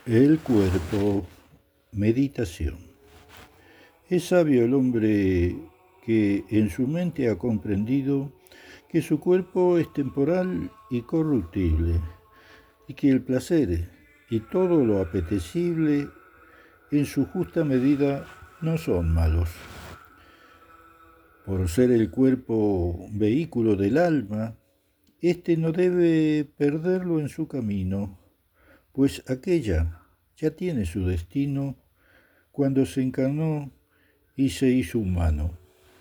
El cuerpo, meditación. Es sabio el hombre que en su mente ha comprendido que su cuerpo es temporal y corruptible, y que el placer y todo lo apetecible en su justa medida no son malos. Por ser el cuerpo vehículo del alma, éste no debe perderlo en su camino, pues aquella ya tiene su destino cuando se encarnó y se hizo humano.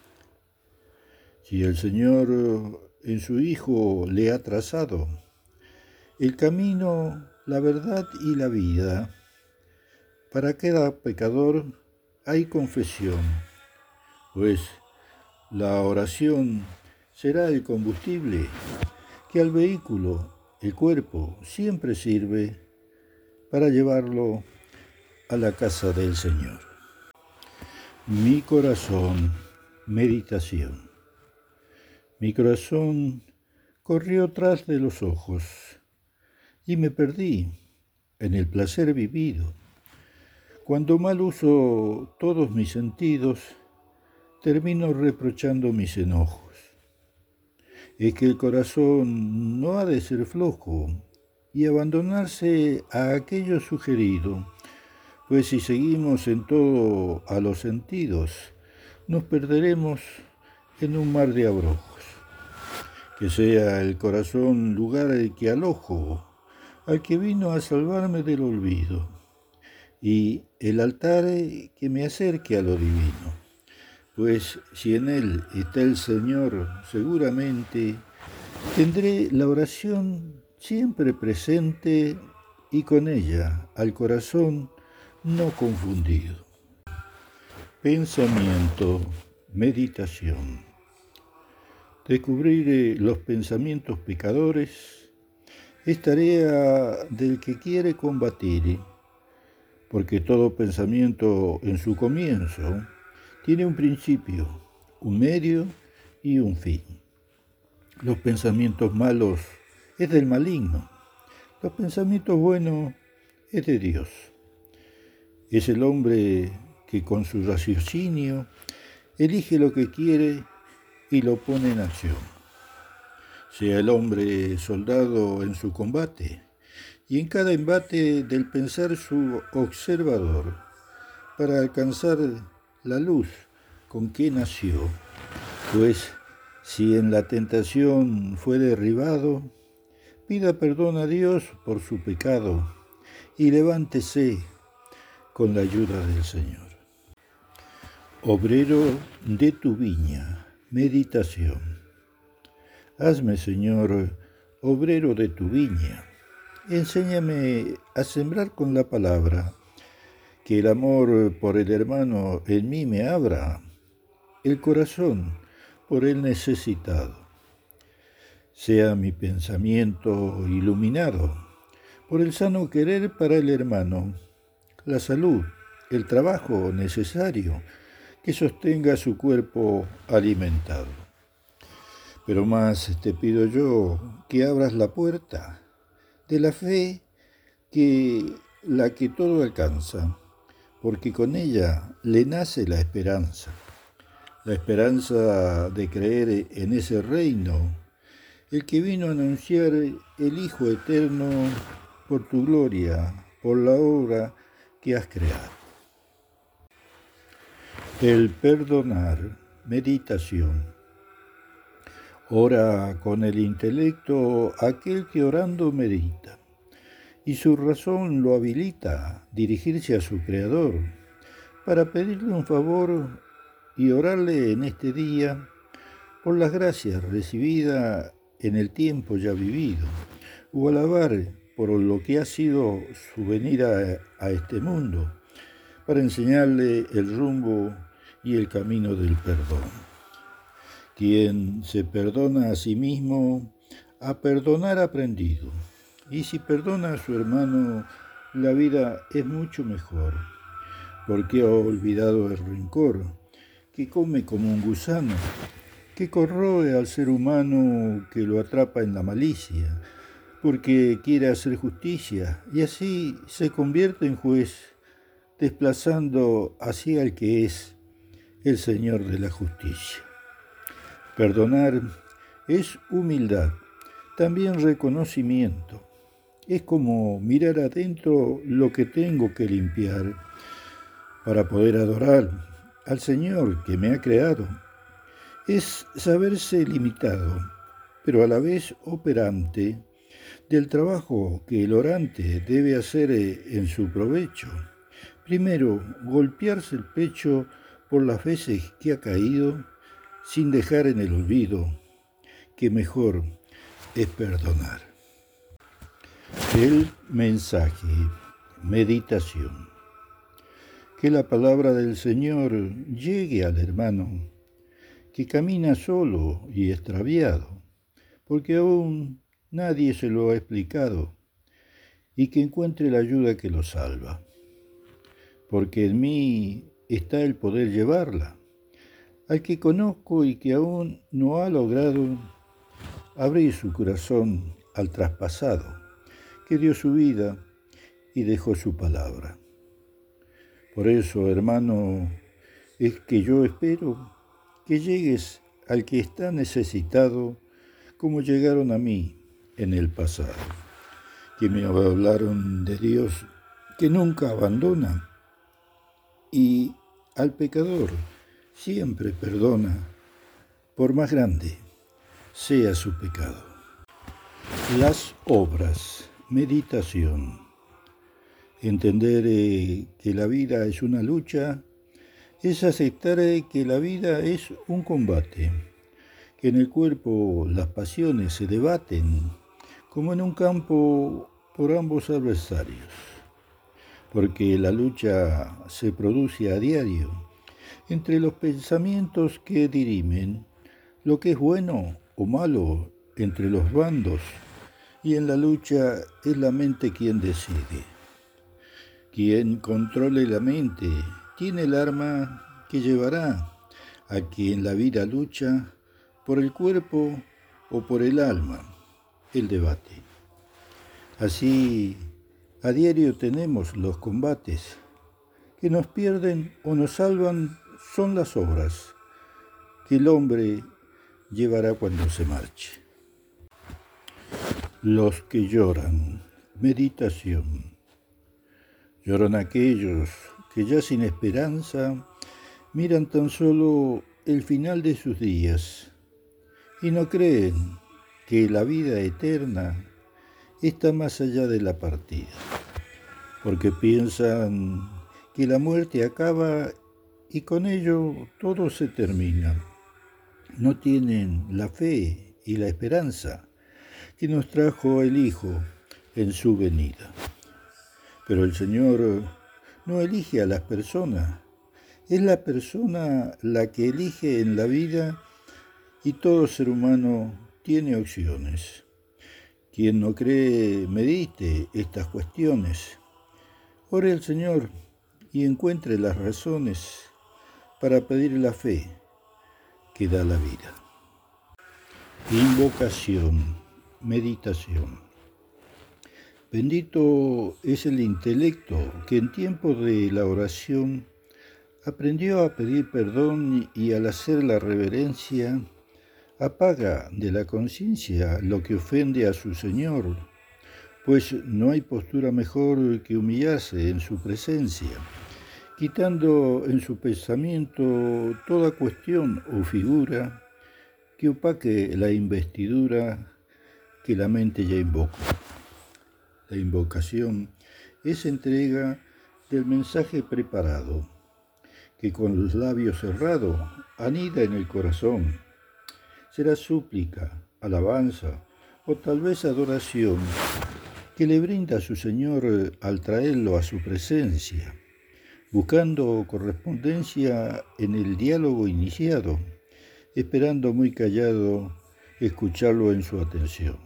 Si el Señor en su Hijo le ha trazado el camino, la verdad y la vida, para cada pecador hay confesión, pues la oración será el combustible que al vehículo, el cuerpo, siempre sirve para llevarlo a la casa del Señor. Mi corazón, meditación. Mi corazón corrió tras de los ojos y me perdí en el placer vivido. Cuando mal uso todos mis sentidos, termino reprochando mis enojos. Es que el corazón no ha de ser flojo y abandonarse a aquello sugerido, pues si seguimos en todo a los sentidos, nos perderemos en un mar de abrojos. Que sea el corazón lugar al que alojo, al que vino a salvarme del olvido, y el altar que me acerque a lo divino. Pues si en él está el Señor, seguramente tendré la oración siempre presente y con ella al corazón no confundido. Pensamiento, meditación. Descubrir los pensamientos pecadores es tarea del que quiere combatir, porque todo pensamiento en su comienzo tiene un principio, un medio y un fin. Los pensamientos malos es del maligno, los pensamientos buenos es de Dios. Es el hombre que con su raciocinio elige lo que quiere y lo pone en acción. Sea el hombre soldado en su combate, y en cada embate del pensar su observador, para alcanzar la luz con que nació. Pues si en la tentación fue derribado, pida perdón a Dios por su pecado y levántese con la ayuda del Señor. Obrero de tu viña, meditación. Hazme, Señor, obrero de tu viña. Enséñame a sembrar con la palabra, que el amor por el hermano en mí me abra, el corazón por el necesitado. Sea mi pensamiento iluminado por el sano querer para el hermano, la salud, el trabajo necesario que sostenga su cuerpo alimentado. Pero más te pido yo que abras la puerta de la fe que la que todo alcanza, porque con ella le nace la esperanza de creer en ese reino, el que vino a anunciar el Hijo Eterno por tu gloria, por la obra que has creado. El perdonar, meditación. Ora con el intelecto aquel que orando medita, y su razón lo habilita a dirigirse a su Creador, para pedirle un favor y orarle en este día por las gracias recibidas en el tiempo ya vivido, o alabar por lo que ha sido su venida a este mundo, para enseñarle el rumbo y el camino del perdón. Quien se perdona a sí mismo, a perdonar ha aprendido, y si perdona a su hermano, la vida es mucho mejor, porque ha olvidado el rencor, que come como un gusano, que corroe al ser humano, que lo atrapa en la malicia, porque quiere hacer justicia y así se convierte en juez, desplazando así al que es el Señor de la justicia. Perdonar es humildad, también reconocimiento. Es como mirar adentro lo que tengo que limpiar para poder adorar al Señor que me ha creado. Es saberse limitado, pero a la vez operante del trabajo que el orante debe hacer en su provecho. Primero, golpearse el pecho por las veces que ha caído, sin dejar en el olvido que mejor es perdonar. El mensaje, meditación. Que la palabra del Señor llegue al hermano que camina solo y extraviado, porque aún nadie se lo ha explicado, y que encuentre la ayuda que lo salva. Porque en mí está el poder llevarla. Al que conozco y que aún no ha logrado abrir su corazón al traspasado, que dio su vida y dejó su palabra. Por eso, hermano, es que yo espero que llegues al que está necesitado como llegaron a mí en el pasado, que me hablaron de Dios que nunca abandona y al pecador siempre perdona, por más grande sea su pecado. Las obras, meditación. Entender que la vida es una lucha es aceptar que la vida es un combate, que en el cuerpo las pasiones se debaten como en un campo por ambos adversarios, porque la lucha se produce a diario entre los pensamientos que dirimen lo que es bueno o malo entre los bandos, y en la lucha es la mente quien decide. Quien controle la mente tiene el arma que llevará a quien la vida lucha por el cuerpo o por el alma, el debate. Así, a diario tenemos los combates que nos pierden o nos salvan, son las obras que el hombre llevará cuando se marche. Los que lloran, meditación. Lloran aquellos que ya sin esperanza miran tan solo el final de sus días y no creen que la vida eterna está más allá de la partida, porque piensan que la muerte acaba y con ello todo se termina. No tienen la fe y la esperanza que nos trajo el Hijo en su venida. Pero el Señor no elige a las personas, es la persona la que elige en la vida, y todo ser humano tiene opciones. Quien no cree, medite estas cuestiones. Ore al Señor y encuentre las razones para pedir la fe que da la vida. Invocación, meditación. Bendito es el intelecto que en tiempo de la oración aprendió a pedir perdón y al hacer la reverencia apaga de la conciencia lo que ofende a su Señor, pues no hay postura mejor que humillarse en su presencia, quitando en su pensamiento toda cuestión o figura que opaque la investidura que la mente ya invoca. La invocación es entrega del mensaje preparado, que con los labios cerrados anida en el corazón. Será súplica, alabanza o tal vez adoración que le brinda a su Señor al traerlo a su presencia, buscando correspondencia en el diálogo iniciado, esperando muy callado escucharlo en su atención.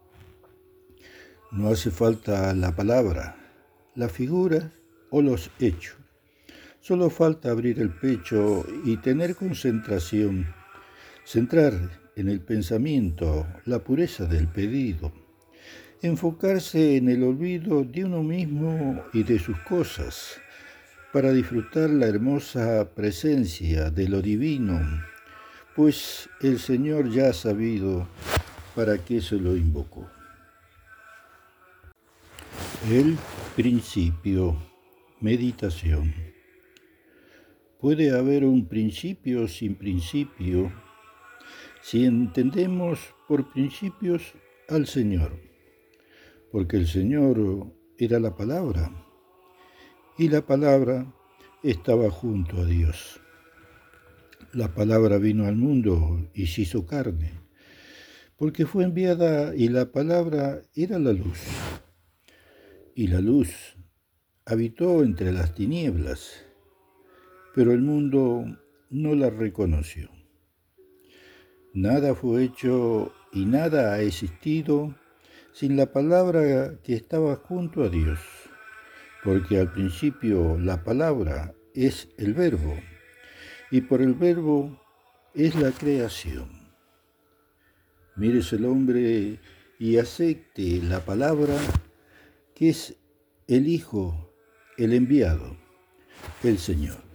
No hace falta la palabra, la figura o los hechos. Solo falta abrir el pecho y tener concentración, centrar en el pensamiento la pureza del pedido, enfocarse en el olvido de uno mismo y de sus cosas, para disfrutar la hermosa presencia de lo divino, pues el Señor ya ha sabido para qué se lo invocó. El principio. Meditación. Puede haber un principio sin principio si entendemos por principios al Señor, porque el Señor era la palabra y la palabra estaba junto a Dios. La palabra vino al mundo y se hizo carne, porque fue enviada y la palabra era la luz. Y la luz habitó entre las tinieblas, pero el mundo no la reconoció. Nada fue hecho y nada ha existido sin la palabra que estaba junto a Dios, porque al principio la palabra es el verbo, y por el verbo es la creación. Mírese el hombre y acepte la palabra que es el Hijo, el enviado, el Señor.